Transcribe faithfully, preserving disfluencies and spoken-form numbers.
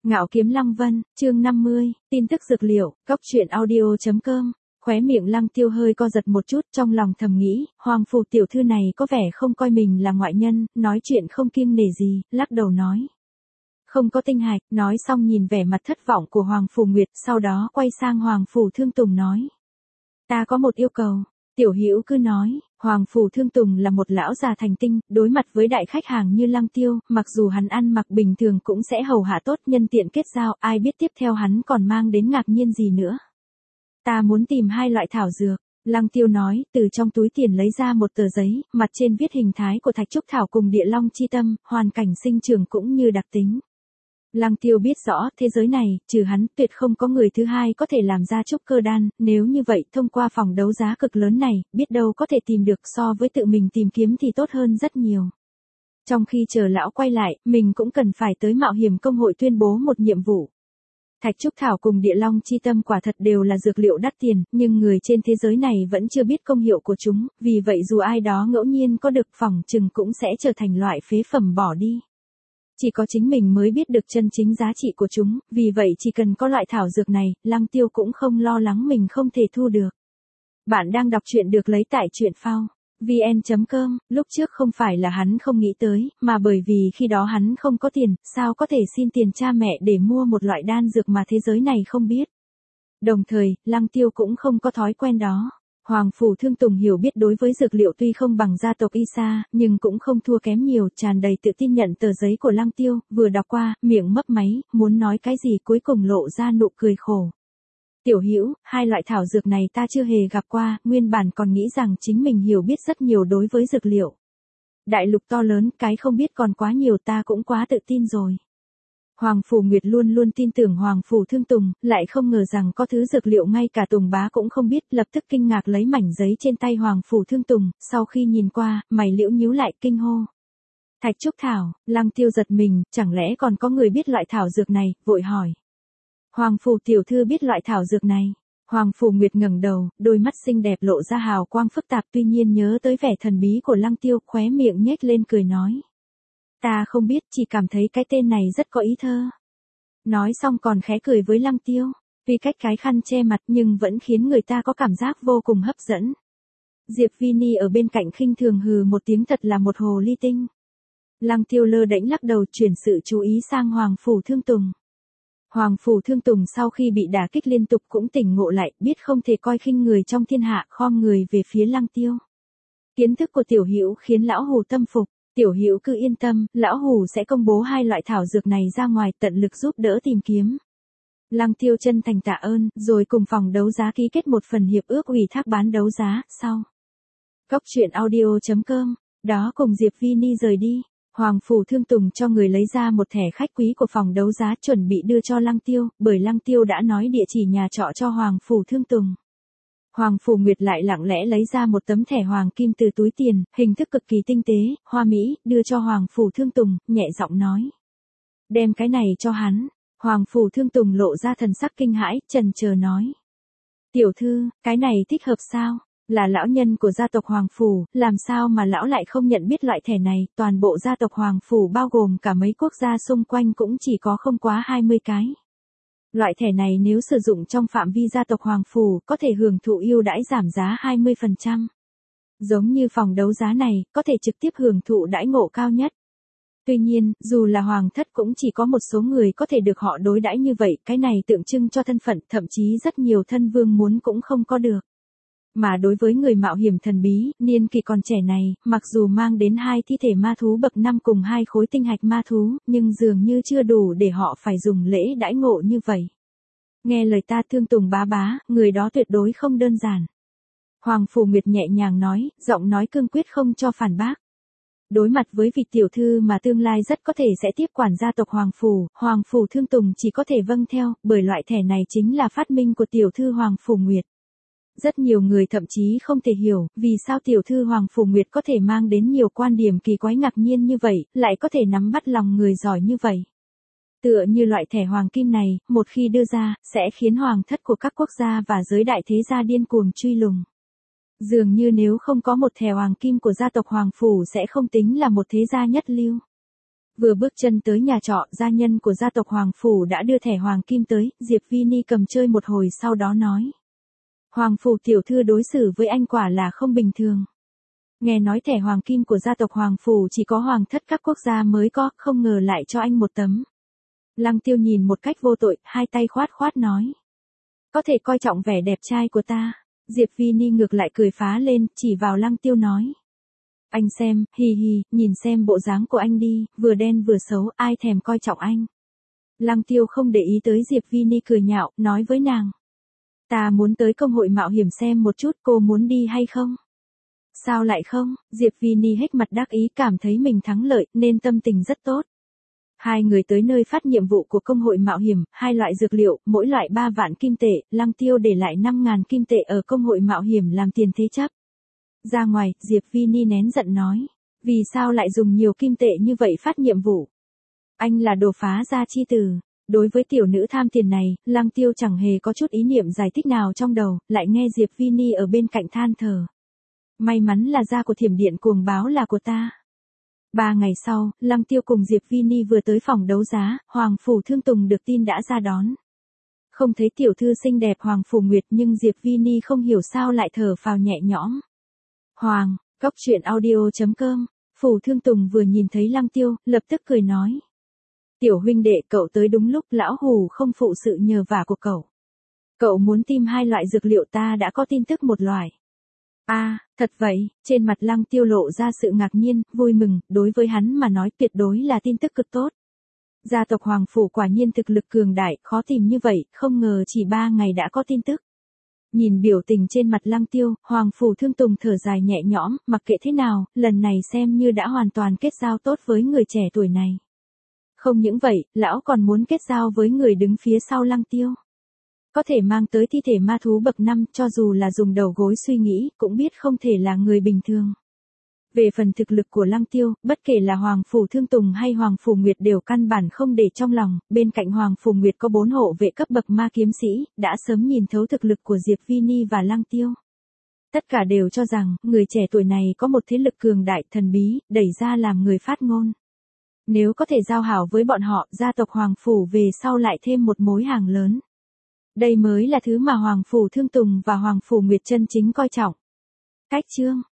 Ngạo Kiếm Lăng Vân, chương năm mươi, tin tức dược liệu, góc truyện audio chấm com. Khóe miệng Lăng Tiêu hơi co giật một chút, trong lòng thầm nghĩ, Hoàng phủ tiểu thư này có vẻ không coi mình là ngoại nhân, nói chuyện không kiêng nể gì, lắc đầu nói. Không có tinh hạch, nói xong nhìn vẻ mặt thất vọng của Hoàng phủ Nguyệt, sau đó quay sang Hoàng phủ Thương Tùng nói. Ta có một yêu cầu. Tiểu Hữu cứ nói. Hoàng phủ Thương Tùng là một lão già thành tinh, đối mặt với đại khách hàng như Lăng Tiêu, mặc dù hắn ăn mặc bình thường cũng sẽ hầu hạ tốt, nhân tiện kết giao, ai biết tiếp theo hắn còn mang đến ngạc nhiên gì nữa. Ta muốn tìm hai loại thảo dược. Lăng Tiêu nói, từ trong túi tiền lấy ra một tờ giấy, mặt trên viết hình thái của thạch trúc thảo cùng địa long chi tâm, hoàn cảnh sinh trưởng cũng như đặc tính. Lăng Tiêu biết rõ, thế giới này, trừ hắn, tuyệt không có người thứ hai có thể làm ra trúc cơ đan, nếu như vậy, thông qua phòng đấu giá cực lớn này, biết đâu có thể tìm được, so với tự mình tìm kiếm thì tốt hơn rất nhiều. Trong khi chờ lão quay lại, mình cũng cần phải tới mạo hiểm công hội tuyên bố một nhiệm vụ. Thạch trúc thảo cùng địa long chi tâm quả thật đều là dược liệu đắt tiền, nhưng người trên thế giới này vẫn chưa biết công hiệu của chúng, vì vậy dù ai đó ngẫu nhiên có được, phỏng chừng cũng sẽ trở thành loại phế phẩm bỏ đi. Chỉ có chính mình mới biết được chân chính giá trị của chúng, vì vậy chỉ cần có loại thảo dược này, Lăng Tiêu cũng không lo lắng mình không thể thu được. Bạn đang đọc truyện được lấy tại truyện phao vn chấm com, lúc trước không phải là hắn không nghĩ tới, mà bởi vì khi đó hắn không có tiền, sao có thể xin tiền cha mẹ để mua một loại đan dược mà thế giới này không biết. Đồng thời, Lăng Tiêu cũng không có thói quen đó. Hoàng phủ Thương Tùng hiểu biết đối với dược liệu tuy không bằng gia tộc Y Sa, nhưng cũng không thua kém nhiều, tràn đầy tự tin nhận tờ giấy của Lăng Tiêu, vừa đọc qua, miệng mấp máy, muốn nói cái gì cuối cùng lộ ra nụ cười khổ. Tiểu Hữu, hai loại thảo dược này ta chưa hề gặp qua, nguyên bản còn nghĩ rằng chính mình hiểu biết rất nhiều đối với dược liệu. Đại lục to lớn, cái không biết còn quá nhiều, ta cũng quá tự tin rồi. Hoàng phủ Nguyệt luôn luôn tin tưởng Hoàng phủ Thương Tùng, lại không ngờ rằng có thứ dược liệu ngay cả Tùng bá cũng không biết, lập tức kinh ngạc lấy mảnh giấy trên tay Hoàng phủ Thương Tùng, sau khi nhìn qua, mày liễu nhíu lại kinh hô. Thạch trúc thảo. Lăng Tiêu giật mình, chẳng lẽ còn có người biết loại thảo dược này, vội hỏi. Hoàng phủ tiểu thư biết loại thảo dược này. Hoàng phủ Nguyệt ngẩng đầu, đôi mắt xinh đẹp lộ ra hào quang phức tạp, tuy nhiên nhớ tới vẻ thần bí của Lăng Tiêu, khóe miệng nhếch lên cười nói. Ta không biết, chỉ cảm thấy cái tên này rất có ý thơ. Nói xong còn khẽ cười với Lăng Tiêu, vì cách cái khăn che mặt nhưng vẫn khiến người ta có cảm giác vô cùng hấp dẫn. Diệp Vini ở bên cạnh khinh thường hừ một tiếng, thật là một hồ ly tinh. Lăng Tiêu lơ đễnh lắc đầu, chuyển sự chú ý sang Hoàng phủ Thương Tùng. Hoàng phủ Thương Tùng sau khi bị đả kích liên tục cũng tỉnh ngộ lại, biết không thể coi khinh người trong thiên hạ, khom người về phía Lăng Tiêu. Kiến thức của Tiểu Hữu khiến lão hù tâm phục. Tiểu Hữu cứ yên tâm, lão hù sẽ công bố hai loại thảo dược này ra ngoài, tận lực giúp đỡ tìm kiếm. Lăng Tiêu chân thành tạ ơn, rồi cùng phòng đấu giá ký kết một phần hiệp ước ủy thác bán đấu giá, sau. Góc truyện audio chấm com, đó cùng Diệp Vini rời đi. Hoàng phủ Thương Tùng cho người lấy ra một thẻ khách quý của phòng đấu giá chuẩn bị đưa cho Lăng Tiêu, bởi Lăng Tiêu đã nói địa chỉ nhà trọ cho Hoàng phủ Thương Tùng. Hoàng phủ Nguyệt lại lặng lẽ lấy ra một tấm thẻ hoàng kim từ túi tiền, hình thức cực kỳ tinh tế, hoa mỹ, đưa cho Hoàng phủ Thương Tùng, nhẹ giọng nói. Đem cái này cho hắn. Hoàng phủ Thương Tùng lộ ra thần sắc kinh hãi, chần chờ nói. Tiểu thư, cái này thích hợp sao? Là lão nhân của gia tộc Hoàng phủ, làm sao mà lão lại không nhận biết loại thẻ này, toàn bộ gia tộc Hoàng phủ bao gồm cả mấy quốc gia xung quanh cũng chỉ có không quá hai mươi cái. Loại thẻ này nếu sử dụng trong phạm vi gia tộc Hoàng phủ, có thể hưởng thụ ưu đãi giảm giá hai mươi phần trăm. Giống như phòng đấu giá này, có thể trực tiếp hưởng thụ đãi ngộ cao nhất. Tuy nhiên, dù là hoàng thất cũng chỉ có một số người có thể được họ đối đãi như vậy, cái này tượng trưng cho thân phận, thậm chí rất nhiều thân vương muốn cũng không có được. Mà đối với người mạo hiểm thần bí, niên kỷ còn trẻ này, mặc dù mang đến hai thi thể ma thú bậc năm cùng hai khối tinh hạch ma thú, nhưng dường như chưa đủ để họ phải dùng lễ đãi ngộ như vậy. Nghe lời ta Thương Tùng bá bá, người đó tuyệt đối không đơn giản. Hoàng phủ Nguyệt nhẹ nhàng nói, giọng nói cương quyết không cho phản bác. Đối mặt với vị tiểu thư mà tương lai rất có thể sẽ tiếp quản gia tộc Hoàng phủ, Hoàng phủ Thương Tùng chỉ có thể vâng theo, bởi loại thẻ này chính là phát minh của tiểu thư Hoàng phủ Nguyệt. Rất nhiều người thậm chí không thể hiểu, vì sao tiểu thư Hoàng phủ Nguyệt có thể mang đến nhiều quan điểm kỳ quái ngạc nhiên như vậy, lại có thể nắm bắt lòng người giỏi như vậy. Tựa như loại thẻ hoàng kim này, một khi đưa ra, sẽ khiến hoàng thất của các quốc gia và giới đại thế gia điên cuồng truy lùng. Dường như nếu không có một thẻ hoàng kim của gia tộc Hoàng phủ sẽ không tính là một thế gia nhất lưu. Vừa bước chân tới nhà trọ, gia nhân của gia tộc Hoàng Phủ đã đưa thẻ Hoàng Kim tới, Diệp Vi Ni cầm chơi một hồi sau đó nói. Hoàng Phủ tiểu thư đối xử với anh quả là không bình thường. Nghe nói thẻ Hoàng Kim của gia tộc Hoàng Phủ chỉ có hoàng thất các quốc gia mới có, không ngờ lại cho anh một tấm. Lăng Tiêu nhìn một cách vô tội, hai tay khoát khoát nói. Có thể coi trọng vẻ đẹp trai của ta. Diệp Vi Ni ngược lại cười phá lên, chỉ vào Lăng Tiêu nói. Anh xem, hì hì, nhìn xem bộ dáng của anh đi, vừa đen vừa xấu, ai thèm coi trọng anh. Lăng Tiêu không để ý tới Diệp Vi Ni cười nhạo, nói với nàng. Ta muốn tới công hội mạo hiểm xem một chút, cô muốn đi hay không? Sao lại không? Diệp Vi Ni hết mặt đắc ý, cảm thấy mình thắng lợi, nên tâm tình rất tốt. Hai người tới nơi phát nhiệm vụ của công hội mạo hiểm, hai loại dược liệu, mỗi loại ba vạn kim tệ, Lăng Tiêu để lại năm ngàn kim tệ ở công hội mạo hiểm làm tiền thế chấp. Ra ngoài, Diệp Vi Ni nén giận nói. Vì sao lại dùng nhiều kim tệ như vậy phát nhiệm vụ? Anh là đồ phá gia chi tử. Đối với tiểu nữ tham tiền này, Lăng Tiêu chẳng hề có chút ý niệm giải thích nào trong đầu, lại nghe Diệp Vi Ni ở bên cạnh than thở. May mắn là da của thiểm điện cuồng báo là của ta. Ba ngày sau, Lăng Tiêu cùng Diệp Vi Ni vừa tới phòng đấu giá, Hoàng Phủ Thương Tùng được tin đã ra đón. Không thấy tiểu thư xinh đẹp Hoàng Phủ Nguyệt nhưng Diệp Vi Ni không hiểu sao lại thở phào nhẹ nhõm. Hoàng, góc truyện audio chấm com, Phủ Thương Tùng vừa nhìn thấy Lăng Tiêu, lập tức cười nói. Tiểu huynh đệ, cậu tới đúng lúc, lão hù không phụ sự nhờ vả của cậu. Cậu muốn tìm hai loại dược liệu, ta đã có tin tức một loại. A, à, thật vậy, trên mặt Lăng Tiêu lộ ra sự ngạc nhiên, vui mừng, đối với hắn mà nói tuyệt đối là tin tức cực tốt. Gia tộc Hoàng Phủ quả nhiên thực lực cường đại, khó tìm như vậy, không ngờ chỉ ba ngày đã có tin tức. Nhìn biểu tình trên mặt Lăng Tiêu, Hoàng Phủ Thương Tùng thở dài nhẹ nhõm, mặc kệ thế nào, lần này xem như đã hoàn toàn kết giao tốt với người trẻ tuổi này. Không những vậy, lão còn muốn kết giao với người đứng phía sau Lăng Tiêu. Có thể mang tới thi thể ma thú bậc năm, cho dù là dùng đầu gối suy nghĩ, cũng biết không thể là người bình thường. Về phần thực lực của Lăng Tiêu, bất kể là Hoàng Phủ Thương Tùng hay Hoàng Phủ Nguyệt đều căn bản không để trong lòng, bên cạnh Hoàng Phủ Nguyệt có bốn hộ vệ cấp bậc ma kiếm sĩ, đã sớm nhìn thấu thực lực của Diệp Vi Ni và Lăng Tiêu. Tất cả đều cho rằng, người trẻ tuổi này có một thế lực cường đại thần bí, đẩy ra làm người phát ngôn. Nếu có thể giao hảo với bọn họ, gia tộc Hoàng Phủ về sau lại thêm một mối hàng lớn. Đây mới là thứ mà Hoàng Phủ Thương Tùng và Hoàng Phủ Nguyệt chân chính coi trọng. Cách chương